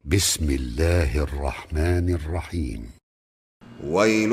بسم الله الرحمن الرحيم. ويل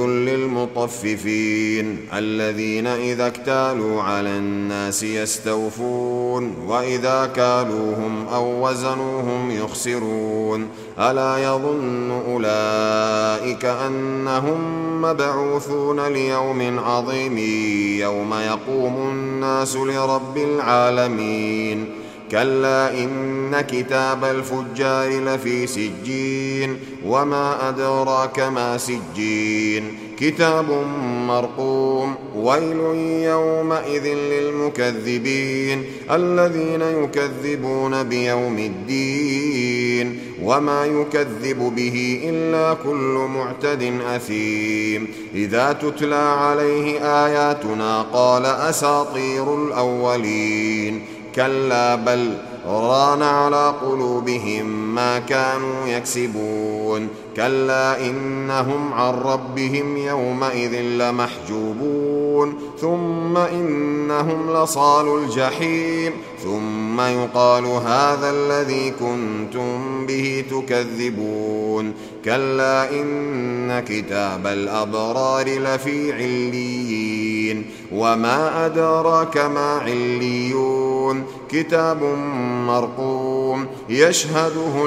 للمطففين الذين إذا اكتالوا على الناس يستوفون وإذا كالوهم أو وزنوهم يخسرون ألا يظن أولئك أنهم مبعوثون ليوم عظيم يوم يقوم الناس لرب العالمين كلا إن كتاب الفجار لفي سجين وما أدراك ما سجين كتاب مرقوم ويل يومئذ للمكذبين الذين يكذبون بيوم الدين وما يكذب به إلا كل معتد أثيم إذا تتلى عليه آياتنا قال أساطير الأولين كلا بل ران على قلوبهم ما كانوا يكسبون كلا إنهم عن ربهم يومئذ لمحجوبون ثم إنهم لصالوا الجحيم ثم يقال هذا الذي كنتم به تكذبون كلا إن كتاب الأبرار لفي عليين وما أدراك ما عليون كتاب مرقوم يشهده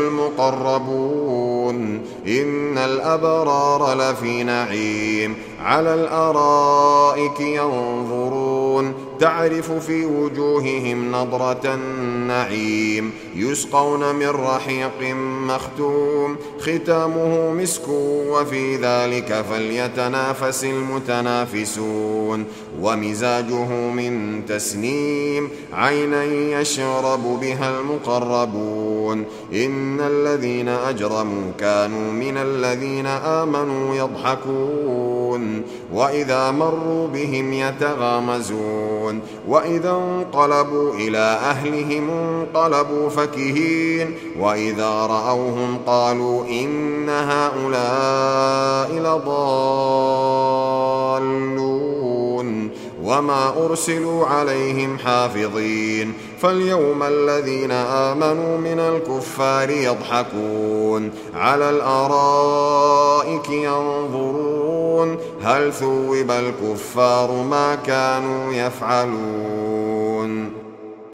المقربون إن الأبرار لفي نعيم على الأرائك ينظرون تعرف في وجوههم نضرة النعيم يسقون من رحيق مختوم ختامه مسك وفي ذلك فليتنافس المتنافسون ومزاجه من تسنيم عينا يشرب بها المقربون إن الذين أجرموا كانوا من الذين آمنوا يضحكون وإذا مروا بهم يتغامزون وإذا انقلبوا إلى أهلهم انقلبوا فكهين وإذا رأوهم قالوا إن هؤلاء لضالون وما أرسلوا عليهم حافظين فاليوم الذين آمنوا من الكفار يضحكون على الأرائك ينظرون هل ثوب الكفار ما كانوا يفعلون